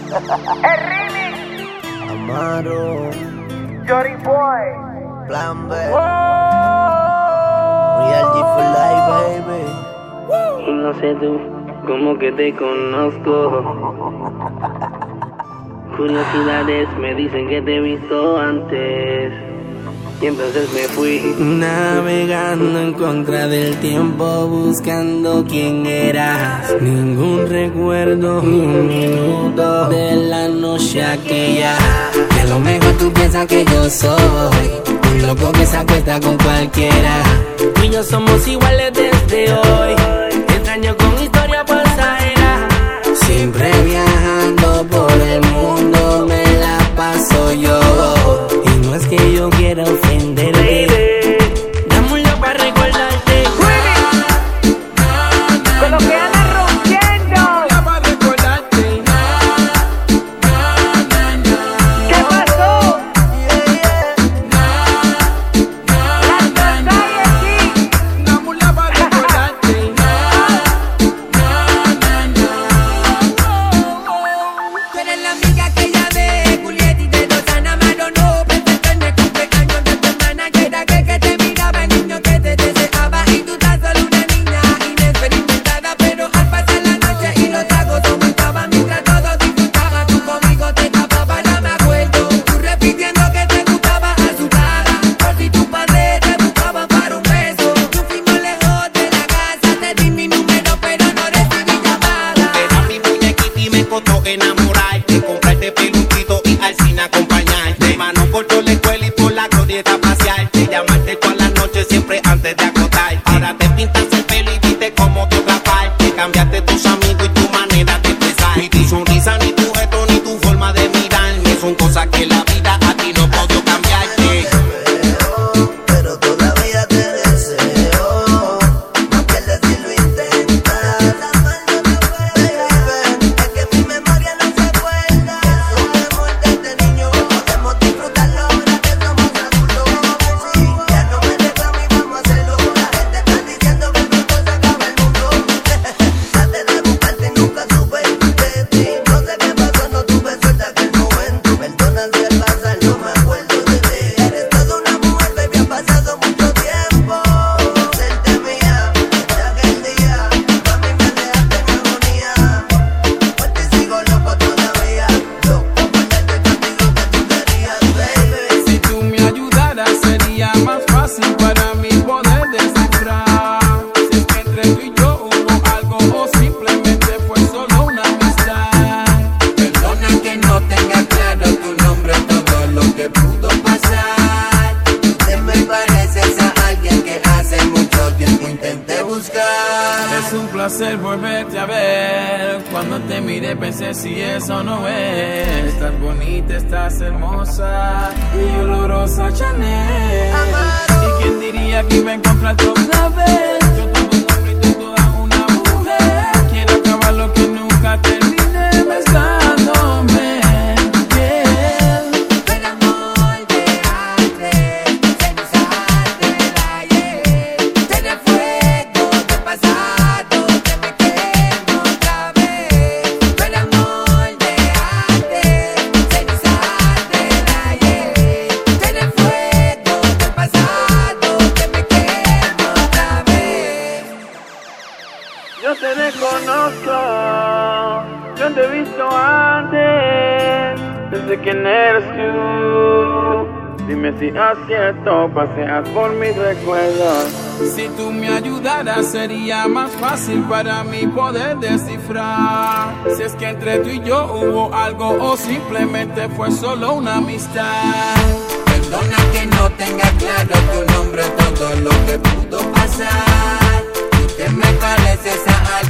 El remix. Amaro, Jory Boy. Plan B. Real G for life, baby. Y no sé tú, como que te conozco. Curiosidades me dicen que te he visto antes. Y entonces me fui navegando en contra del tiempo, buscando quién eras. Ningún recuerdo, ni un minuto de la noche aquella. Que a lo mejor tú piensas que yo soy un loco que se acuesta con cualquiera. Tú y yo somos iguales desde hoy, extraño con historia pasajera. Siempre viajando por el mundo me la paso yo. Y no es que yo quiera ofenderte, dámoslo para recordarte. Con lo que anda rompiendo. Para recordarte. ¿Qué pasó? La Society. Dámoslo para recordarte. Tú eres la amiga que llamé, Julieta y de Rosana Mano, no pensé en el cumpleaños de tu hermana, que era que te miraba, el niño que te deseaba, y tú estás solo una niña inexperimentada, pero al pasar la noche y los tragos aumentaban, mientras todos disfrutaban, tú conmigo te tapabas, no me acuerdo, tú repitiendo que te gustaba, asustada, por si tu padre te buscaba para un beso, tú fuimos lejos de la casa, te di mi número, pero no recibí llamada. Era mi muñequita y me costó enamorarte, comprarte peluquito y al cine acompañarte. Mano por toda la escuela y por la glorieta pasearte, llamarte todas las noches siempre antes de acostarte. Ahora te pintas el pelo y viste como te otra parte, cambiaste tus amigos y tu manera de expresar. Ni tu sonrisa, ni tu gesto, ni tu forma de mirarme, son cosas que la vida a ti no puedo cambiarte. Pero todavía te deseo. No pierdes si lo intentas. La mal no te puede, baby. Es que mi memoria no se acuerda. Eso me muerde este niño. Podemos disfrutarlo ahora que somos adultos. Sí, ya no me reclamo y vamos a hacerlo. La gente está diciendo que pronto se acaba el mundo. Traté de buscarte y nunca supe de ti. No sé qué pasó, no tuve suerte aquel momento. Perdona si al pasar no me acuerdo de ti. Eres toda una mujer, baby, ha pasado mucho tiempo. Serte mía, desde aquel día. Tú a mí me dejaste en agonía. Por ti sigo loco todavía. Loco por darte contigo que tú querías, baby. Si tú me ayudaras sería más fácil para mí poder descifrar si es que entre tú y yo hubo algo o simplemente fue solo una amistad. Perdona que no tenga claro tu nombre, todo lo que pudo pasar. Tú te me pareces a alguien que hace mucho tiempo intenté buscar. Es un placer volverte a ver. Cuando te miré pensé si eso no es. Estás bonita, estás hermosa y olorosa Chanel. ¿Y quién diría que iba a encontrarte otra vez? Yo todo un hombre y tú toda una mujer. Quiero acabar lo que nunca terminé besándome. Yeah. El amor de antes, cenizas del ayer, tener fuego del pasado que me quema otra vez. El amor de antes, cenizas del ayer, tener fuego del pasado que me quema otra vez. Yo te desconozco, yo te he visto antes, desde quién eres tú. Dime si acierto, paseas por mis recuerdos. Si tú me ayudaras sería más fácil para mí poder descifrar si es que entre tú y yo hubo algo o simplemente fue solo una amistad. Perdona que no tenga claro tu nombre, todo lo que pudo pasar. Tú te me pareces a alguien